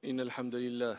إن الحمد لله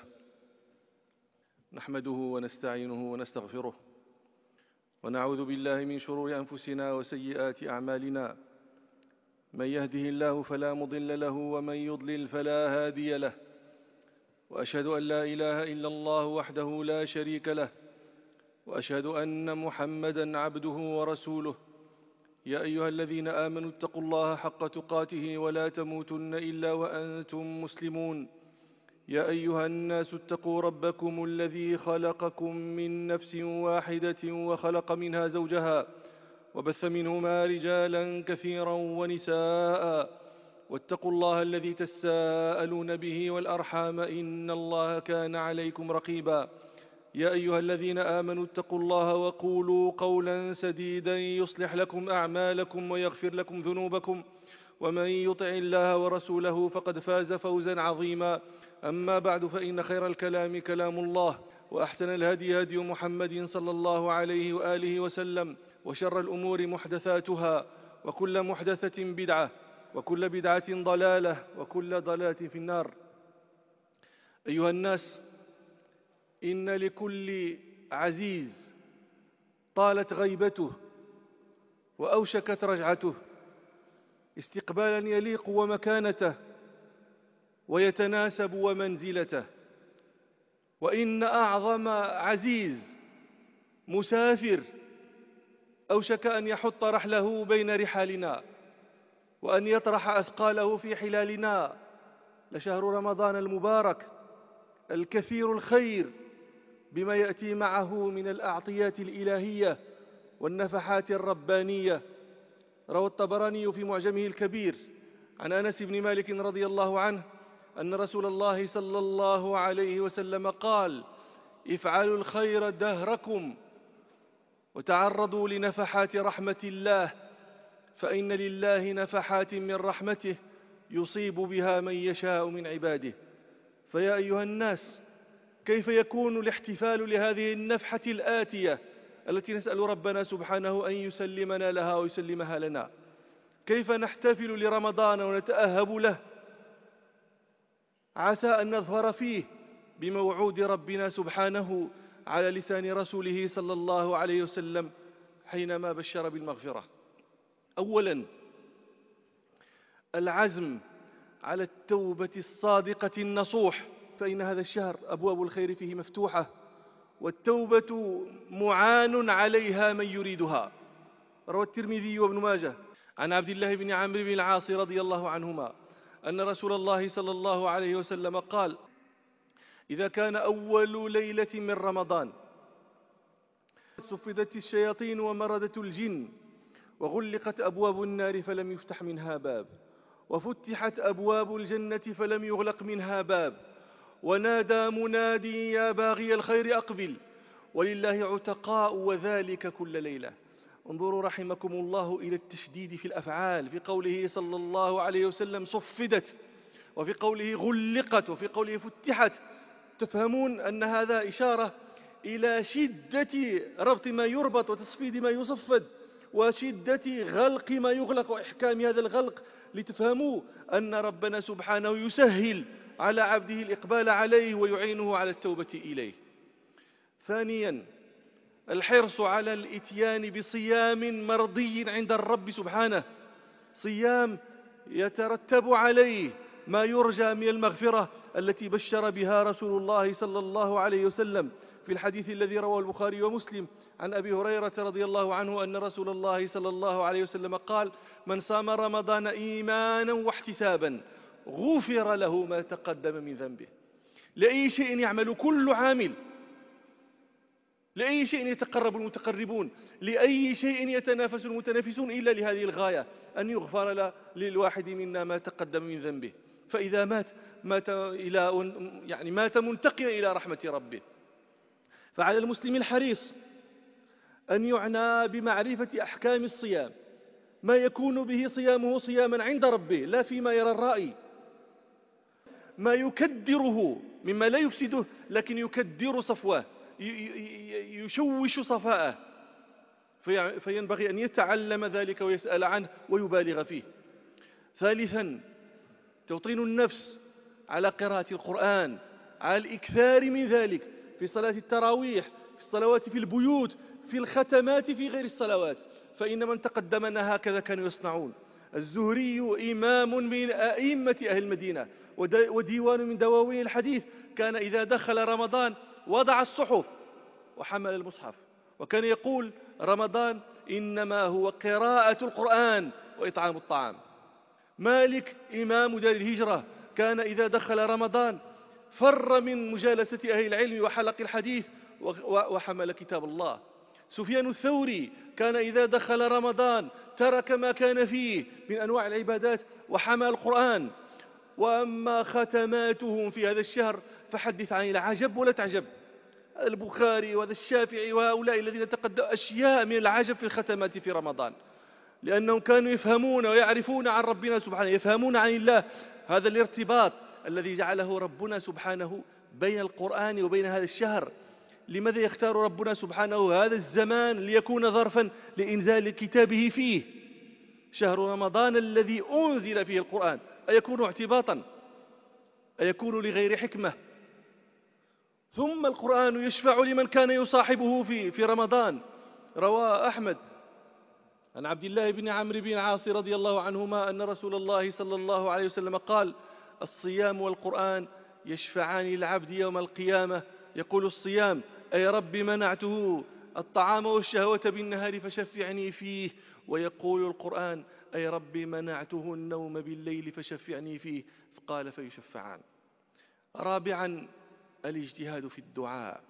نحمده ونستعينه ونستغفره ونعوذ بالله من شرور أنفسنا وسيئات أعمالنا. من يهده الله فلا مضل له ومن يضلل فلا هادي له، وأشهد أن لا إله إلا الله وحده لا شريك له، وأشهد أن محمدًا عبده ورسوله. يا أيها الذين آمنوا اتقوا الله حق تقاته ولا تموتن إلا وأنتم مسلمون. يا أيها الناس اتقوا ربكم الذي خلقكم من نفس واحدة وخلق منها زوجها وبث منهما رجالا كثيرا ونساء، واتقوا الله الذي تساءلون به والأرحام إن الله كان عليكم رقيبا. يا أيها الذين آمنوا اتقوا الله وقولوا قولا سديدا يصلح لكم أعمالكم ويغفر لكم ذنوبكم، ومن يطع الله ورسوله فقد فاز فوزا عظيما. أما بعد، فإن خير الكلام كلام الله، وأحسن الهدي هدي محمد صلى الله عليه وآله وسلم، وشر الأمور محدثاتها، وكل محدثة بدعة، وكل بدعة ضلالة، وكل ضلالة في النار. أيها الناس، إن لكل عزيز طالت غيبته وأوشكت رجعته استقبالا يليق ومكانته ويتناسب ومنزلته، وإن أعظم عزيز مسافر أوشك أن يحط رحله بين رحالنا وأن يطرح أثقاله في حلالنا لشهر رمضان المبارك الكثير الخير بما يأتي معه من الأعطيات الإلهية والنفحات الربانية. روى الطبراني في معجمه الكبير عن أنس بن مالك رضي الله عنه أن رسول الله صلى الله عليه وسلم قال: افعلوا الخير دهركم وتعرضوا لنفحات رحمة الله، فإن لله نفحات من رحمته يصيب بها من يشاء من عباده. فيا أيها الناس، كيف يكون الاحتفال لهذه النفحة الآتية التي نسأل ربنا سبحانه أن يسلمنا لها ويسلمها لنا؟ كيف نحتفل لرمضان ونتأهب له عسى أن نظفر فيه بموعود ربنا سبحانه على لسان رسوله صلى الله عليه وسلم حينما بشر بالمغفرة؟ أولا، العزم على التوبة الصادقة النصوح، فإن هذا الشهر أبواب الخير فيه مفتوحة، والتوبة معان عليها من يريدها. روى الترمذي وابن ماجه عن عبد الله بن عمرو بن العاص رضي الله عنهما أن رسول الله صلى الله عليه وسلم قال: إذا كان أول ليلة من رمضان صفدت الشياطين ومردت الجن وغلقت أبواب النار فلم يفتح منها باب، وفتحت أبواب الجنة فلم يغلق منها باب، ونادى منادي يا باغي الخير أقبل، ولله عتقاء وذلك كل ليلة. انظروا رحمكم الله إلى التشديد في الأفعال، في قوله صلى الله عليه وسلم صفدت، وفي قوله غلقت، وفي قوله فتحت. تفهمون أن هذا إشارة إلى شدة ربط ما يربط وتصفيد ما يصفد، وشدة غلق ما يغلق وإحكام هذا الغلق، لتفهموا أن ربنا سبحانه يسهل على عبده الإقبال عليه ويعينه على التوبة إليه. ثانيا، الحرص على الإتيان بصيام مرضي عند الرب سبحانه، صيام يترتب عليه ما يرجى من المغفرة التي بشر بها رسول الله صلى الله عليه وسلم في الحديث الذي رواه البخاري ومسلم عن أبي هريرة رضي الله عنه أن رسول الله صلى الله عليه وسلم قال: من صام رمضان إيمانا واحتسابا غفر له ما تقدم من ذنبه. لأي شيء يعمل كل عامل، لأي شيء يتقرب المتقربون، لأي شيء يتنافس المتنافسون، إلا لهذه الغاية، أن يغفر للواحد منا ما تقدم من ذنبه. فإذا مات منتقلا إلى رحمة ربه. فعلى المسلم الحريص أن يعنى بمعرفة أحكام الصيام، ما يكون به صيامه صياما عند ربه لا فيما يرى الرأي، ما يكدره مما لا يفسده لكن يكدر صفواه، يشوش صفاءه، فينبغي أن يتعلم ذلك ويسأل عنه ويبالغ فيه. ثالثا، توطين النفس على قراءة القرآن، على الإكثار من ذلك في صلاة التراويح، في الصلوات في البيوت، في الختمات، في غير الصلوات، فإن من تقدمنا هكذا كانوا يصنعون. الزهري إمام من أئمة أهل المدينة وديوان من دواوين الحديث، كان إذا دخل رمضان وضع الصحف وحمل المصحف، وكان يقول: رمضان إنما هو قراءة القرآن وإطعام الطعام. مالك إمام دار الهجرة كان إذا دخل رمضان فر من مجالسة أهل العلم وحلق الحديث وحمل كتاب الله. سفيان الثوري كان إذا دخل رمضان ترك ما كان فيه من أنواع العبادات وحمل القرآن. وأما ختماتهم في هذا الشهر فحدث عن العجب ولا تعجب. البخاري وهذا الشافعي وهؤلاء الذين تقدموا أشياء من العجب في الختمات في رمضان، لأنهم كانوا يفهمون ويعرفون عن ربنا سبحانه، يفهمون عن الله. هذا الارتباط الذي جعله ربنا سبحانه بين القرآن وبين هذا الشهر. لماذا يختار ربنا سبحانه هذا الزمان ليكون ظرفا لإنزال كتابه فيه؟ شهر رمضان الذي أنزل فيه القرآن أيكون اعتباطا؟ أيكون لغير حكمة؟ ثم القرآن يشفع لمن كان يصاحبه في رمضان. روى أحمد عن عبد الله بن عمرو بن العاص رضي الله عنهما أن رسول الله صلى الله عليه وسلم قال: الصيام والقرآن يشفعان للعبد يوم القيامة. يقول الصيام: أي رب منعته الطعام والشهوة بالنهار فشفعني فيه. ويقول القرآن: أي رب منعته النوم بالليل فشفعني فيه. قال: فيشفعان. رابعا، الاجتهاد في الدعاء.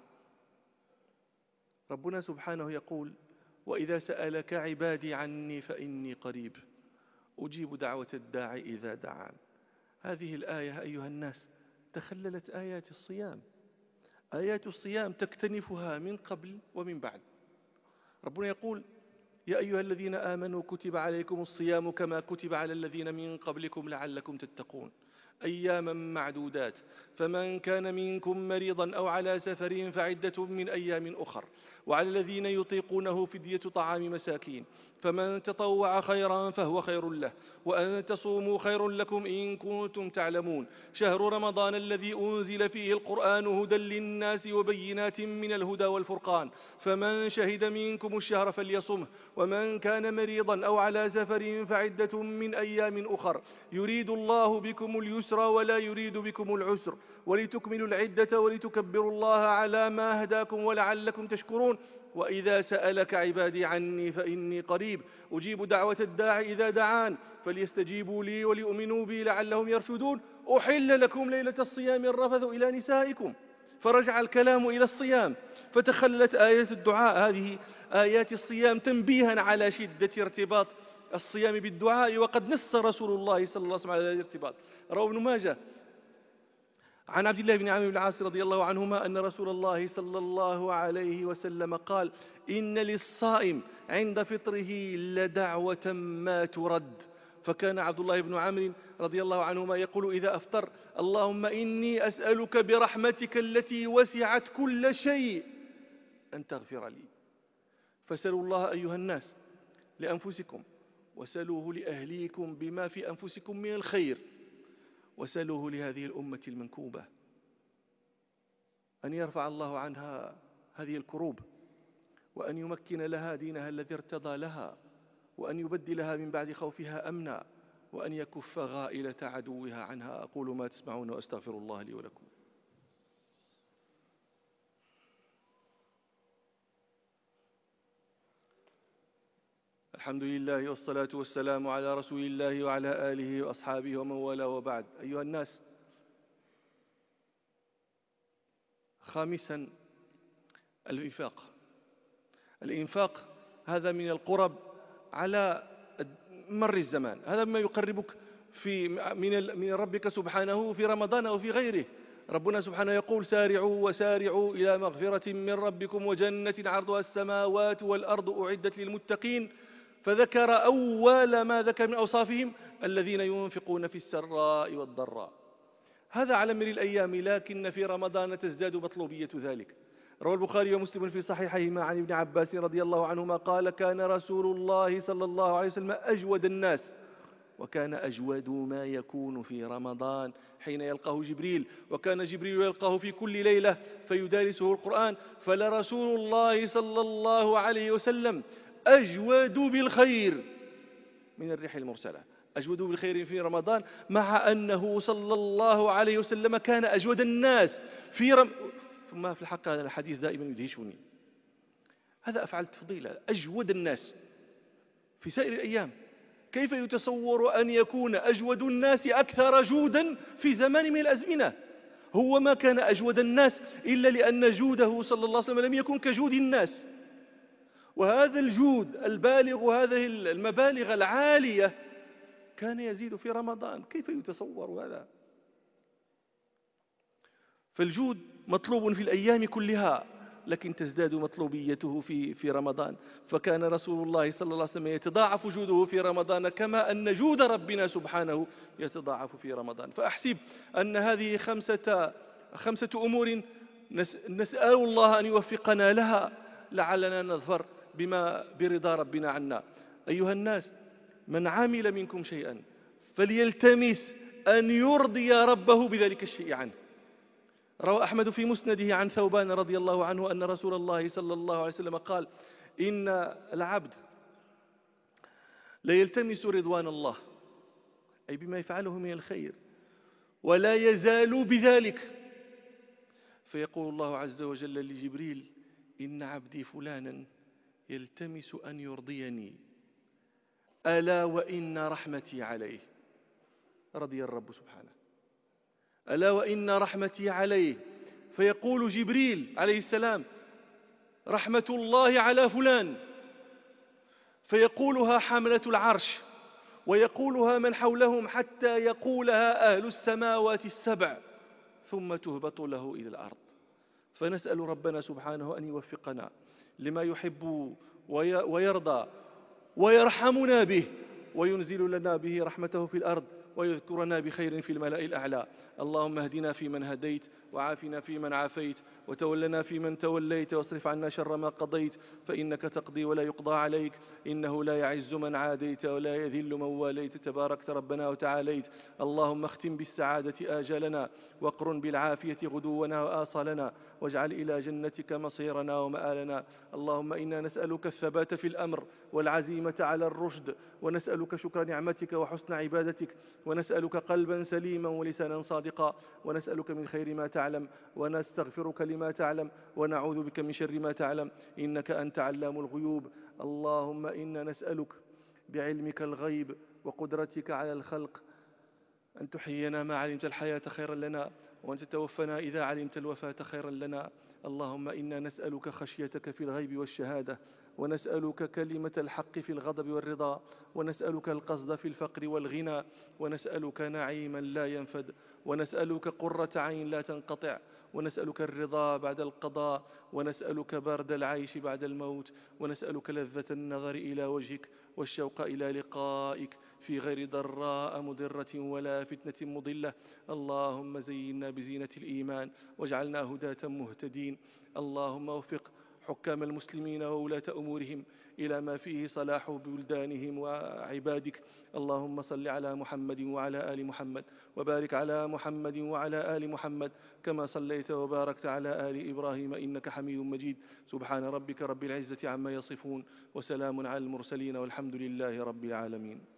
ربنا سبحانه يقول: وإذا سألك عبادي عني فإني قريب أجيب دعوة الداعي إذا دعان. هذه الآية أيها الناس تخللت آيات الصيام. آيات الصيام تكتنفها من قبل ومن بعد. ربنا يقول: يا أيها الذين آمنوا كتب عليكم الصيام كما كتب على الذين من قبلكم لعلكم تتقون أياما معدودات، فمن كان منكم مريضا أو على سفر فعدة من أيام أخر، وعلى الذين يطيقونه فدية طعام مساكين، فمن تطوع خيرا فهو خير له، وأن تصوموا خير لكم إن كنتم تعلمون. شهر رمضان الذي أنزل فيه القرآن هدى للناس وبينات من الهدى والفرقان، فمن شهد منكم الشهر فليصمه، ومن كان مريضا أو على سفر فعدة من أيام أخر، يريد الله بكم اليسر ولا يريد بكم العسر، ولتكملوا العدة ولتكبروا الله على ما هداكم ولعلكم تشكرون. وإذا سألك عبادي عني فإني قريب أجيب دعوة الداعي إذا دعان، فليستجيبوا لي وليؤمنوا بي لعلهم يرشدون. أحل لكم ليلة الصيام الرفث إلى نسائكم. فرجع الكلام إلى الصيام، فتخلت آيات الدعاء. هذه آيات الصيام تنبيها على شدة ارتباط الصيام بالدعاء، وقد نص رسول الله صلى الله عليه وسلم على هذا الارتباط. روى ابن ماجه عن عبد الله بن عمرو بن العاص رضي الله عنهما أن رسول الله صلى الله عليه وسلم قال: إن للصائم عند فطره لدعوة ما ترد. فكان عبد الله بن عمرو رضي الله عنهما يقول إذا أفطر: اللهم إني أسألك برحمتك التي وسعت كل شيء أن تغفر لي. فسألوا الله أيها الناس لأنفسكم، وسألوه لأهليكم بما في أنفسكم من الخير، وسألوه لهذه الأمة المنكوبة أن يرفع الله عنها هذه الكروب، وأن يمكن لها دينها الذي ارتضى لها، وأن يبدلها من بعد خوفها أمنا، وأن يكف غائلة عدوها عنها. أقول ما تسمعون وأستغفر الله لي ولكم. الحمد لله والصلاة والسلام على رسول الله وعلى آله وأصحابه ومن والاه، وبعد. أيها الناس، خامسا الإنفاق هذا من القرب على مر الزمان. هذا ما يقربك من ربك سبحانه في رمضان أو في غيره. ربنا سبحانه يقول: سارعوا وسارعوا إلى مغفرة من ربكم وجنة عرضها السماوات والأرض أعدت للمتقين. فذكر أول ما ذكر من أوصافهم: الذين ينفقون في السراء والضراء. هذا على مر الأيام، لكن في رمضان تزداد مطلوبية ذلك. روى البخاري ومسلم في صحيحيهما عن ابن عباس رضي الله عنهما قال: كان رسول الله صلى الله عليه وسلم أجود الناس، وكان أجود ما يكون في رمضان حين يلقاه جبريل، وكان جبريل يلقاه في كل ليلة فيدارسه القرآن. فلرسول الله صلى الله عليه وسلم أجود بالخير من الريح المرسلة، أجود بالخير في رمضان، مع أنه صلى الله عليه وسلم كان أجود الناس في ثم في الحق هذا الحديث دائما يدهشني. هذا أفعل تفضيل، أجود الناس في سائر الأيام. كيف يتصور أن يكون أجود الناس أكثر جودا في زمان من الأزمنة؟ هو ما كان أجود الناس إلا لأن جوده صلى الله عليه وسلم لم يكن كجود الناس. وهذا الجود البالغ وهذه المبالغ العالية كان يزيد في رمضان. كيف يتصور هذا؟ فالجود مطلوب في الأيام كلها، لكن تزداد مطلوبيته في رمضان. فكان رسول الله صلى الله عليه وسلم يتضاعف جوده في رمضان كما أن جود ربنا سبحانه يتضاعف في رمضان. فأحسب أن هذه خمسة أمور نسأل الله أن يوفقنا لها لعلنا نظفر برضا ربنا عنا. أيها الناس، من عمل منكم شيئا فليلتمس أن يرضي ربه بذلك الشيء عنه. روى أحمد في مسنده عن ثوبان رضي الله عنه أن رسول الله صلى الله عليه وسلم قال: إن العبد ليلتمس رضوان الله، أي بما يفعله من الخير، ولا يزال بذلك، فيقول الله عز وجل لجبريل: إن عبدي فلانا يلتمس أن يرضيني، ألا وإن رحمتي عليه. رضي الرب سبحانه: ألا وإن رحمتي عليه. فيقول جبريل عليه السلام: رحمة الله على فلان، فيقولها حملة العرش ويقولها من حولهم حتى يقولها أهل السماوات السبع، ثم تهبط له إلى الأرض. فنسأل ربنا سبحانه أن يوفقنا لما يحب ويرضى ويرحمنا به، وينزل لنا به رحمته في الأرض، ويذكرنا بخير في الملأ الأعلى. اللهم اهدنا فيمن هديت، وعافنا فيمن عافيت، وتولنا فيمن توليت، واصرف عنا شر ما قضيت، فإنك تقضي ولا يقضى عليك، إنه لا يعز من عاديت ولا يذل من واليت، تباركت ربنا وتعاليت. اللهم اختم بالسعادة آجالنا، واقرن بالعافية غدونا وآصالنا، واجعل إلى جنتك مصيرنا ومآلنا. اللهم إنا نسألك الثبات في الأمر والعزيمة على الرشد، ونسألك شكر نعمتك وحسن عبادتك، ونسألك قلبا سليما ولسانا صادقا، ونسألك من خير ما تعلم، ونستغفرك لما تعلم، ونعوذ بك من شر ما تعلم، إنك أنت علام الغيوب. اللهم إنا نسألك بعلمك الغيب وقدرتك على الخلق أن تحيينا ما علمت الحياة خيرا لنا، وأن تتوفنا إذا علمت الوفاة خيرا لنا. اللهم إنا نسألك خشيتك في الغيب والشهادة، ونسألك كلمة الحق في الغضب والرضا، ونسألك القصد في الفقر والغنى، ونسألك نعيما لا ينفد، ونسألك قرة عين لا تنقطع، ونسألك الرضا بعد القضاء، ونسألك برد العيش بعد الموت، ونسألك لذة النظر إلى وجهك والشوق إلى لقائك في غير ضراء مضرة ولا فتنة مضلة. اللهم زينا بزينة الإيمان واجعلنا هداة مهتدين. اللهم وفق حكام المسلمين وولاة أمورهم إلى ما فيه صلاح بلدانهم وعبادك. اللهم صل على محمد وعلى آل محمد، وبارك على محمد وعلى آل محمد كما صليت وباركت على آل إبراهيم إنك حميد مجيد. سبحان ربك رب العزة عما يصفون، وسلام على المرسلين، والحمد لله رب العالمين.